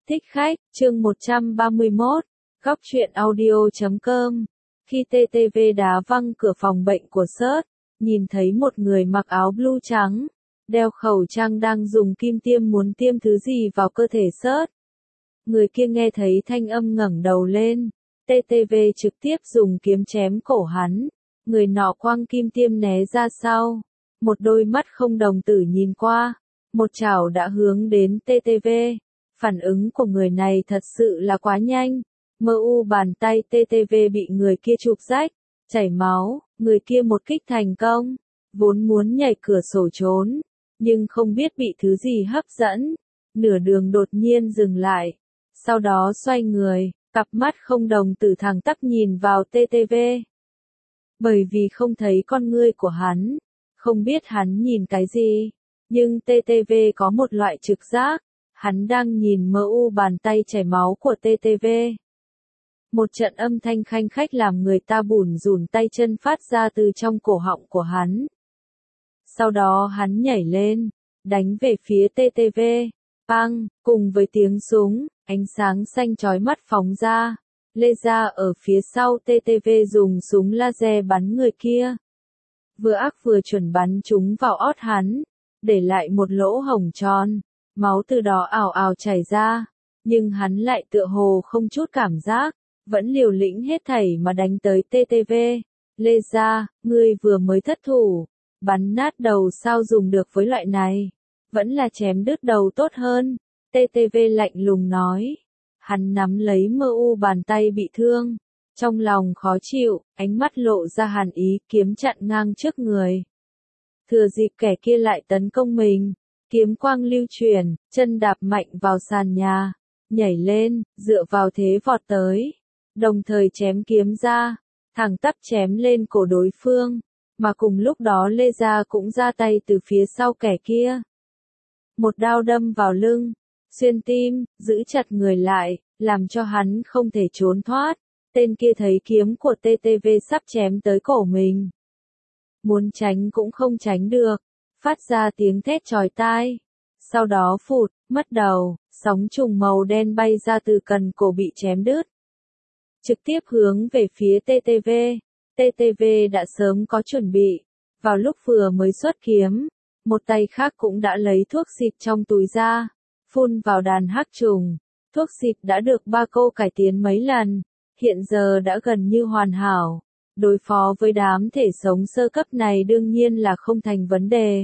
Thích khách, chương 131, góc truyện audio.com. Khi TTV đá văng cửa phòng bệnh của Sớt, nhìn thấy một người mặc áo blue trắng, đeo khẩu trang đang dùng kim tiêm muốn tiêm thứ gì vào cơ thể Sớt. Người kia nghe thấy thanh âm ngẩng đầu lên, TTV trực tiếp dùng kiếm chém cổ hắn, người nọ quăng kim tiêm né ra sau, một đôi mắt không đồng tử nhìn qua, một chảo đã hướng đến TTV. Phản ứng của người này thật sự là quá nhanh, bàn tay TTV bị người kia chụp rách, chảy máu, người kia một kích thành công, vốn muốn nhảy cửa sổ trốn, nhưng không biết bị thứ gì hấp dẫn, nửa đường đột nhiên dừng lại, sau đó xoay người, cặp mắt không đồng tử thẳng tắp nhìn vào TTV. Bởi vì không thấy con ngươi của hắn, không biết hắn nhìn cái gì, nhưng TTV có một loại trực giác. Hắn đang nhìn bàn tay chảy máu của TTV. Một trận âm thanh khanh khách làm người ta bủn rủn tay chân phát ra từ trong cổ họng của hắn. Sau đó hắn nhảy lên, đánh về phía TTV. Bang, cùng với tiếng súng, ánh sáng xanh chói mắt phóng ra. Laser ở phía sau TTV dùng súng laser bắn người kia. Vừa ác vừa chuẩn bắn chúng vào ót hắn, để lại một lỗ hổng tròn. Máu từ đó ào ào chảy ra, nhưng hắn lại tựa hồ không chút cảm giác, vẫn liều lĩnh hết thảy mà đánh tới TTV. Lê gia, ngươi vừa mới thất thủ, bắn nát đầu sao dùng được với loại này, vẫn là chém đứt đầu tốt hơn. TTV lạnh lùng nói, hắn nắm lấy bàn tay bị thương, trong lòng khó chịu, ánh mắt lộ ra hàn ý, kiếm chặn ngang trước người. Thừa dịp kẻ kia lại tấn công mình. Kiếm quang lưu chuyển, chân đạp mạnh vào sàn nhà, nhảy lên, dựa vào thế vọt tới, đồng thời chém kiếm ra, thẳng tắp chém lên cổ đối phương, mà cùng lúc đó Lê Gia cũng ra tay từ phía sau kẻ kia. Một đao đâm vào lưng, xuyên tim, giữ chặt người lại, làm cho hắn không thể trốn thoát, tên kia thấy kiếm của TTV sắp chém tới cổ mình. Muốn tránh cũng không tránh được. Phát ra tiếng thét chói tai. Sau đó phụt, mất đầu, sóng trùng màu đen bay ra từ cần cổ bị chém đứt. Trực tiếp hướng về phía TTV. TTV đã sớm có chuẩn bị. Vào lúc vừa mới xuất kiếm, một tay khác cũng đã lấy thuốc xịt trong túi ra, phun vào đàn hắc trùng. Thuốc xịt đã được ba cô cải tiến mấy lần, hiện giờ đã gần như hoàn hảo. Đối phó với đám thể sống sơ cấp này đương nhiên là không thành vấn đề.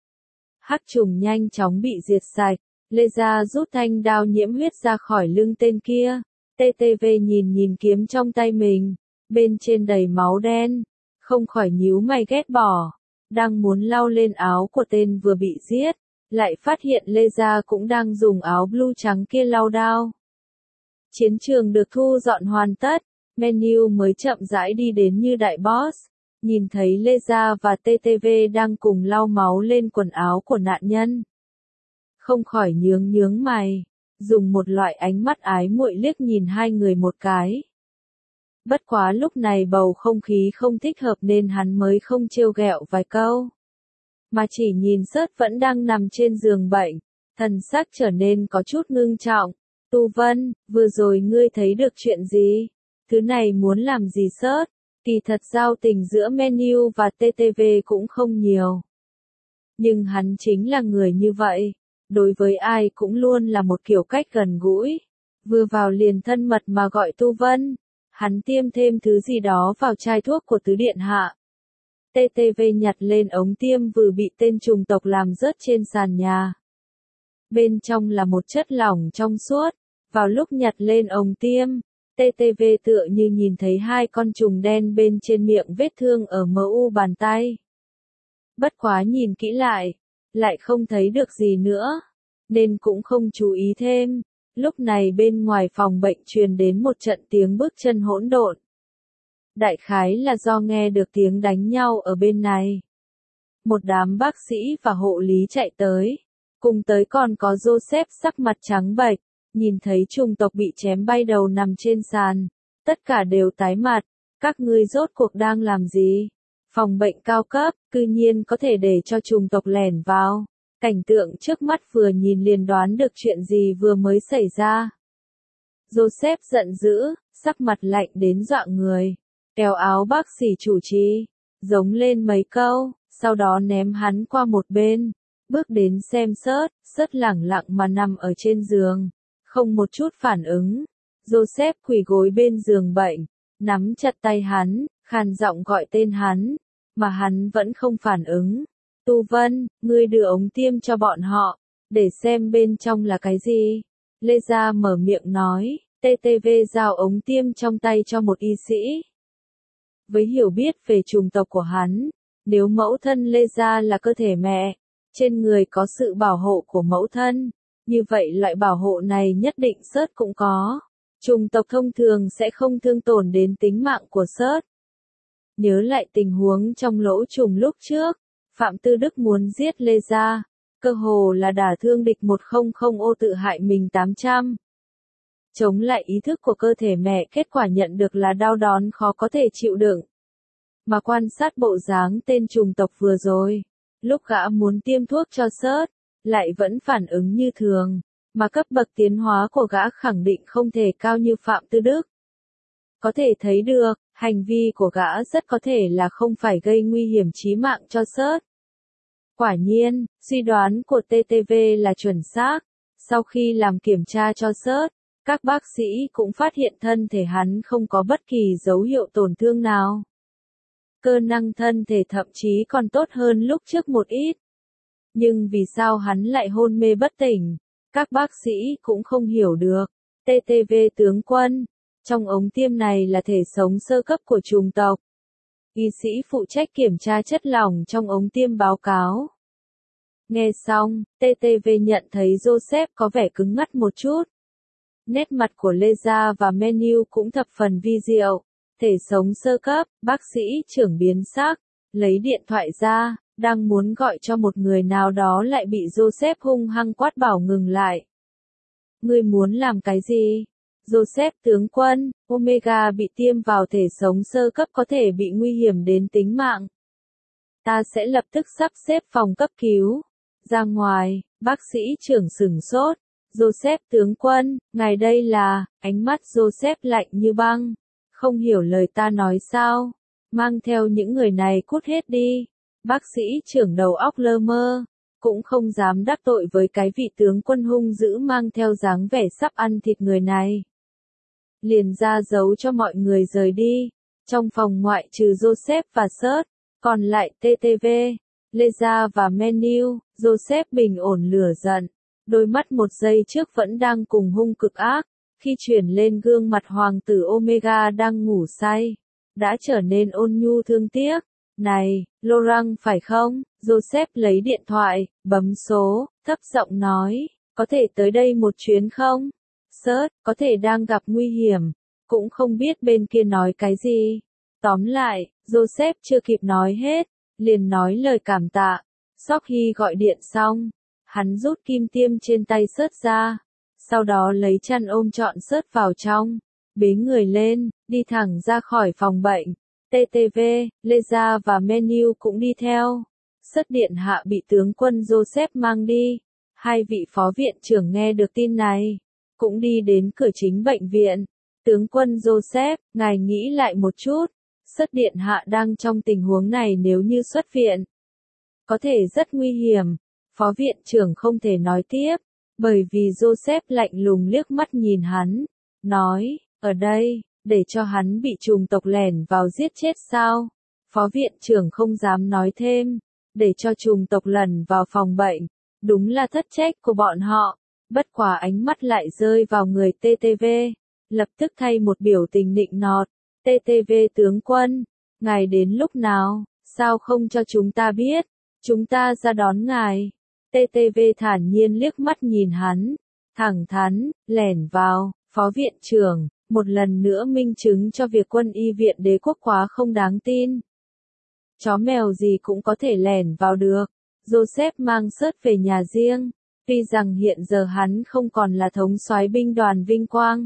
Hắc trùng nhanh chóng bị diệt sạch, Lê Gia rút thanh đao nhiễm huyết ra khỏi lưng tên kia. TTV nhìn kiếm trong tay mình, bên trên đầy máu đen, không khỏi nhíu mày ghét bỏ, đang muốn lau lên áo của tên vừa bị giết, lại phát hiện Lê Gia cũng đang dùng áo blue trắng kia lau đao. Chiến trường được thu dọn hoàn tất, menu mới chậm rãi đi đến như đại boss. Nhìn thấy Lê Gia và TTV đang cùng lau máu lên quần áo của nạn nhân. Không khỏi nhướng mày, dùng một loại ánh mắt ái muội liếc nhìn hai người một cái. Bất quá lúc này bầu không khí không thích hợp nên hắn mới không trêu ghẹo vài câu. Mà chỉ nhìn Sớt vẫn đang nằm trên giường bệnh, thần sắc trở nên có chút ngưng trọng. Tu Vân, vừa rồi ngươi thấy được chuyện gì? Thứ này muốn làm gì Sớt? Kỳ thật giao tình giữa menu và TTV cũng không nhiều. Nhưng hắn chính là người như vậy, đối với ai cũng luôn là một kiểu cách gần gũi. Vừa vào liền thân mật mà gọi Tu Vân, hắn tiêm thêm thứ gì đó vào chai thuốc của tứ điện hạ. TTV nhặt lên ống tiêm vừa bị tên trùng tộc làm rớt trên sàn nhà. Bên trong là một chất lỏng trong suốt, vào lúc nhặt lên ống tiêm. TTV tựa như nhìn thấy hai con trùng đen bên trên miệng vết thương ở bàn tay. Bất quá nhìn kỹ lại không thấy được gì nữa, nên cũng không chú ý thêm. Lúc này bên ngoài phòng bệnh truyền đến một trận tiếng bước chân hỗn độn. Đại khái là do nghe được tiếng đánh nhau ở bên này. Một đám bác sĩ và hộ lý chạy tới, cùng tới còn có Joseph sắc mặt trắng bệch. Nhìn thấy trùng tộc bị chém bay đầu nằm trên sàn, tất cả đều tái mặt, các ngươi rốt cuộc đang làm gì? Phòng bệnh cao cấp, cư nhiên có thể để cho trùng tộc lẻn vào. Cảnh tượng trước mắt vừa nhìn liền đoán được chuyện gì vừa mới xảy ra. Joseph giận dữ, sắc mặt lạnh đến dọa người, kéo áo bác sĩ chủ trì, giống lên mấy câu, sau đó ném hắn qua một bên, bước đến xem Sớt lẳng lặng mà nằm ở trên giường, không một chút phản ứng. Joseph quỳ gối bên giường bệnh, nắm chặt tay hắn, khàn giọng gọi tên hắn, mà hắn vẫn không phản ứng. Tu Vân, ngươi đưa ống tiêm cho bọn họ, để xem bên trong là cái gì. Lê Gia mở miệng nói, TTV giao ống tiêm trong tay cho một y sĩ. Với hiểu biết về chủng tộc của hắn, nếu mẫu thân Lê Gia là cơ thể mẹ, trên người có sự bảo hộ của mẫu thân, như vậy loại bảo hộ này nhất định Sớt cũng có. Chủng tộc thông thường sẽ không thương tổn đến tính mạng của Sớt. Nhớ lại tình huống trong lỗ trùng lúc trước, Phạm Tư Đức muốn giết Lê Gia, cơ hồ là đả thương địch 100 ô tự hại mình 800. Chống lại ý thức của cơ thể mẹ, kết quả nhận được là đau đớn khó có thể chịu đựng. Mà quan sát bộ dáng tên chủng tộc vừa rồi, lúc gã muốn tiêm thuốc cho Sớt, lại vẫn phản ứng như thường, mà cấp bậc tiến hóa của gã khẳng định không thể cao như Phạm Tư Đức. Có thể thấy được, hành vi của gã rất có thể là không phải gây nguy hiểm chí mạng cho Sớt. Quả nhiên, suy đoán của TTV là chuẩn xác. Sau khi làm kiểm tra cho Sớt, các bác sĩ cũng phát hiện thân thể hắn không có bất kỳ dấu hiệu tổn thương nào. Cơ năng thân thể thậm chí còn tốt hơn lúc trước một ít. Nhưng vì sao hắn lại hôn mê bất tỉnh? Các bác sĩ cũng không hiểu được. TTV tướng quân, trong ống tiêm này là thể sống sơ cấp của chủng tộc. Y sĩ phụ trách kiểm tra chất lỏng trong ống tiêm báo cáo. Nghe xong, TTV nhận thấy Joseph có vẻ cứng ngắc một chút. Nét mặt của Lê Gia và Menu cũng thập phần vi diệu. Thể sống sơ cấp, bác sĩ trưởng biến sắc, lấy điện thoại ra, đang muốn gọi cho một người nào đó lại bị Joseph hung hăng quát bảo ngừng lại. Ngươi muốn làm cái gì? Joseph tướng quân, Omega bị tiêm vào thể sống sơ cấp có thể bị nguy hiểm đến tính mạng. Ta sẽ lập tức sắp xếp phòng cấp cứu. Ra ngoài, bác sĩ trưởng sửng sốt. Joseph tướng quân, ngài đây là, ánh mắt Joseph lạnh như băng. Không hiểu lời ta nói sao? Mang theo những người này cút hết đi. Bác sĩ trưởng đầu óc lơ mơ, cũng không dám đắc tội với cái vị tướng quân hung dữ mang theo dáng vẻ sắp ăn thịt người này. Liền ra dấu cho mọi người rời đi. Trong phòng ngoại trừ Joseph và Sớt, còn lại TTV, Lê Gia và Menu. Joseph bình ổn lửa giận, đôi mắt một giây trước vẫn đang cùng hung cực ác, khi chuyển lên gương mặt hoàng tử Omega đang ngủ say, đã trở nên ôn nhu thương tiếc. Này, Laurent phải không? Joseph lấy điện thoại, bấm số, thấp giọng nói, có thể tới đây một chuyến không? Sớt, có thể đang gặp nguy hiểm, cũng không biết bên kia nói cái gì. Tóm lại, Joseph chưa kịp nói hết, liền nói lời cảm tạ. Sau khi gọi điện xong, hắn rút kim tiêm trên tay Sớt ra, sau đó lấy chăn ôm trọn Sớt vào trong, bế người lên, đi thẳng ra khỏi phòng bệnh. TTV, Lê Gia và Menu cũng đi theo. Sớt điện hạ bị tướng quân Joseph mang đi. Hai vị phó viện trưởng nghe được tin này, cũng đi đến cửa chính bệnh viện. Tướng quân Joseph, ngài nghĩ lại một chút. Sớt điện hạ đang trong tình huống này nếu như xuất viện, có thể rất nguy hiểm. Phó viện trưởng không thể nói tiếp, bởi vì Joseph lạnh lùng liếc mắt nhìn hắn, nói, ở đây, để cho hắn bị chủng tộc lẻn vào giết chết sao? Phó viện trưởng không dám nói thêm, để cho chủng tộc lẩn vào phòng bệnh, đúng là thất trách của bọn họ. Bất quá ánh mắt lại rơi vào người TTV, lập tức thay một biểu tình nịnh nọt. TTV tướng quân, ngài đến lúc nào, sao không cho chúng ta biết, chúng ta ra đón ngài. TTV thản nhiên liếc mắt nhìn hắn, thẳng thắn, lẻn vào. Phó viện trưởng, một lần nữa minh chứng cho việc quân y viện đế quốc quá không đáng tin. Chó mèo gì cũng có thể lẻn vào được. Joseph mang Sớt về nhà riêng, tuy rằng hiện giờ hắn không còn là thống soái binh đoàn vinh quang,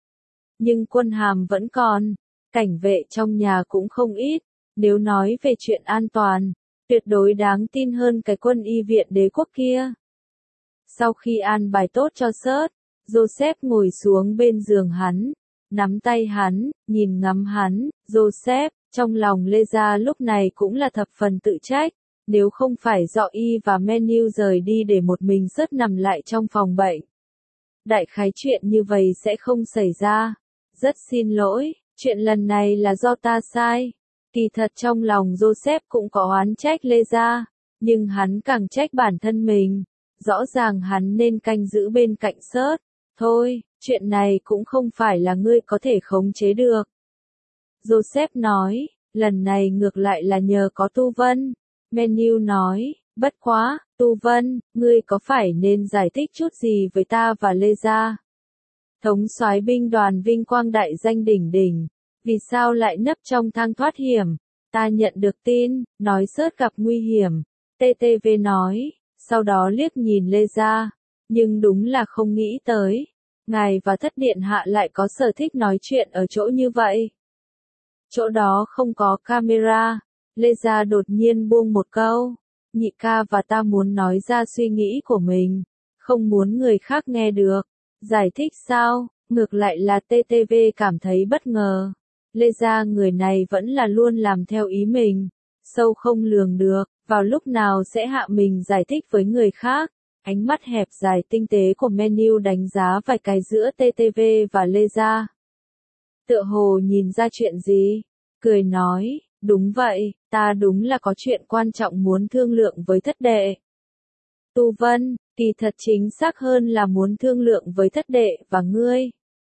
nhưng quân hàm vẫn còn, cảnh vệ trong nhà cũng không ít. Nếu nói về chuyện an toàn, Tuyệt đối đáng tin hơn cái quân y viện đế quốc kia. Sau khi an bài tốt cho Sớt, Joseph ngồi xuống bên giường hắn, nắm tay hắn, nhìn ngắm hắn. Joseph, trong lòng Lê Gia lúc này cũng là thập phần tự trách, nếu không phải do y và Menu rời đi để một mình Sớt nằm lại trong phòng bệnh. Đại khái chuyện như vậy sẽ không xảy ra. Rất xin lỗi, chuyện lần này là do ta sai. Kỳ thật trong lòng Joseph cũng có oán trách Lê Gia, nhưng hắn càng trách bản thân mình. Rõ ràng hắn nên canh giữ bên cạnh Sớt. Thôi, chuyện này cũng không phải là ngươi có thể khống chế được. Joseph nói, lần này ngược lại là nhờ có Tu Vân. Menu nói, bất quá, Tu Vân, ngươi có phải nên giải thích chút gì với ta và Lê Gia? Thống soái binh đoàn vinh quang đại danh đỉnh đỉnh, vì sao lại nấp trong thang thoát hiểm? Ta nhận được tin, nói Sớt gặp nguy hiểm. TTV nói, sau đó liếc nhìn Lê Gia, nhưng đúng là không nghĩ tới. Ngài và Thất Điện Hạ lại có sở thích nói chuyện ở chỗ như vậy. Chỗ đó không có camera. Lê Gia đột nhiên buông một câu. Nhị ca và ta muốn nói ra suy nghĩ của mình, không muốn người khác nghe được. Giải thích sao? Ngược lại là TTV cảm thấy bất ngờ. Lê Gia người này vẫn là luôn làm theo ý mình. Sâu không lường được, vào lúc nào sẽ hạ mình giải thích với người khác. Ánh mắt hẹp dài tinh tế của Menu đánh giá vài cái giữa TTV và Lê Gia. Tựa hồ nhìn ra chuyện gì? Cười nói, đúng vậy, ta đúng là có chuyện quan trọng muốn thương lượng với Thất đệ. Tu Vân, kỳ thật chính xác hơn là muốn thương lượng với Thất đệ và ngươi.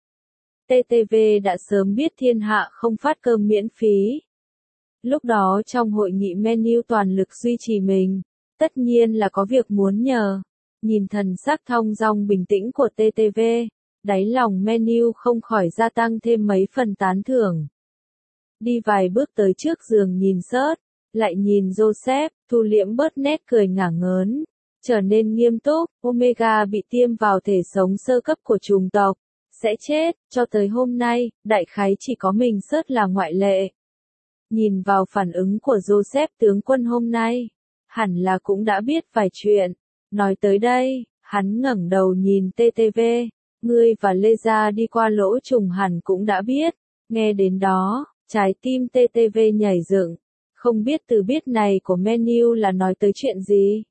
TTV đã sớm biết thiên hạ không phát cơm miễn phí. Lúc đó trong hội nghị Menu toàn lực duy trì mình, tất nhiên là có việc muốn nhờ. Nhìn thần sắc thong dong bình tĩnh của TTV, đáy lòng Menu không khỏi gia tăng thêm mấy phần tán thưởng. Đi vài bước tới trước giường nhìn Sớt, lại nhìn Joseph, thu liễm bớt nét cười ngả ngớn, trở nên nghiêm túc. Omega bị tiêm vào thể sống sơ cấp của chủng tộc, sẽ chết. Cho tới hôm nay, đại khái chỉ có mình Sớt là ngoại lệ. Nhìn vào phản ứng của Joseph tướng quân hôm nay, hẳn là cũng đã biết vài chuyện. Nói tới đây, hắn ngẩng đầu nhìn TTV, ngươi và Lê Gia đi qua lỗ trùng hẳn cũng đã biết. Nghe đến đó, trái tim TTV nhảy dựng, không biết từ biết này của Menu là nói tới chuyện gì.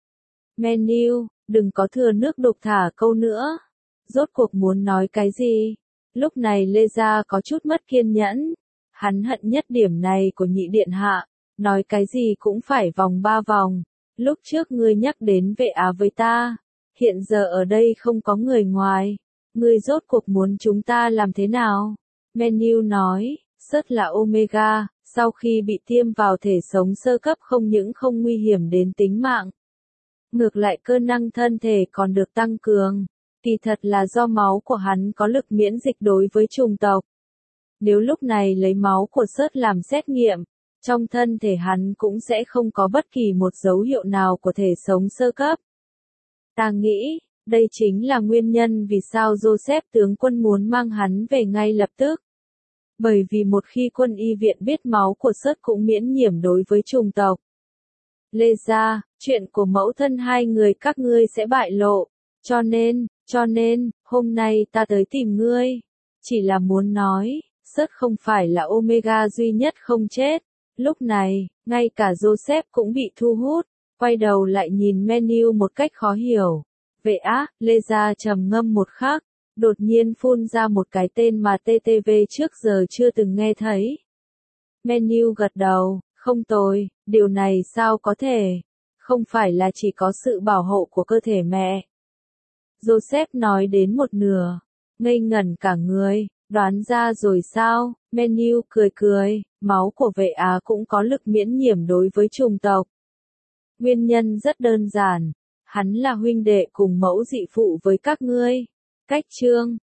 Menu, đừng có thừa nước đục thả câu nữa. Rốt cuộc muốn nói cái gì? Lúc này Lê Gia có chút mất kiên nhẫn. Hắn hận nhất điểm này của nhị điện hạ, nói cái gì cũng phải vòng ba vòng. Lúc trước ngươi nhắc đến vệ á với ta, hiện giờ ở đây không có người ngoài, ngươi rốt cuộc muốn chúng ta làm thế nào? Menu nói, Sớt là Omega, sau khi bị tiêm vào thể sống sơ cấp không những không nguy hiểm đến tính mạng. Ngược lại cơ năng thân thể còn được tăng cường, kỳ thật là do máu của hắn có lực miễn dịch đối với chủng tộc. Nếu lúc này lấy máu của Sớt làm xét nghiệm, trong thân thể hắn cũng sẽ không có bất kỳ một dấu hiệu nào của thể sống sơ cấp. Ta nghĩ, đây chính là nguyên nhân vì sao Joseph tướng quân muốn mang hắn về ngay lập tức. Bởi vì một khi quân y viện biết máu của Sớt cũng miễn nhiễm đối với chủng tộc. Lê Gia, chuyện của mẫu thân hai người các ngươi sẽ bại lộ, cho nên, hôm nay ta tới tìm ngươi, chỉ là muốn nói, Sớt không phải là Omega duy nhất không chết. Lúc này, ngay cả Joseph cũng bị thu hút, quay đầu lại nhìn Menu một cách khó hiểu. Vệ á, Lê Gia trầm ngâm một khắc, đột nhiên phun ra một cái tên mà TTV trước giờ chưa từng nghe thấy. Menu gật đầu, không tồi, điều này sao có thể, không phải là chỉ có sự bảo hộ của cơ thể mẹ. Joseph nói đến một nửa, ngây ngẩn cả người, đoán ra rồi sao? Menu cười cười, máu của vệ á cũng có lực miễn nhiễm đối với chủng tộc. Nguyên nhân rất đơn giản, hắn là huynh đệ cùng mẫu dị phụ với các ngươi. Cách chương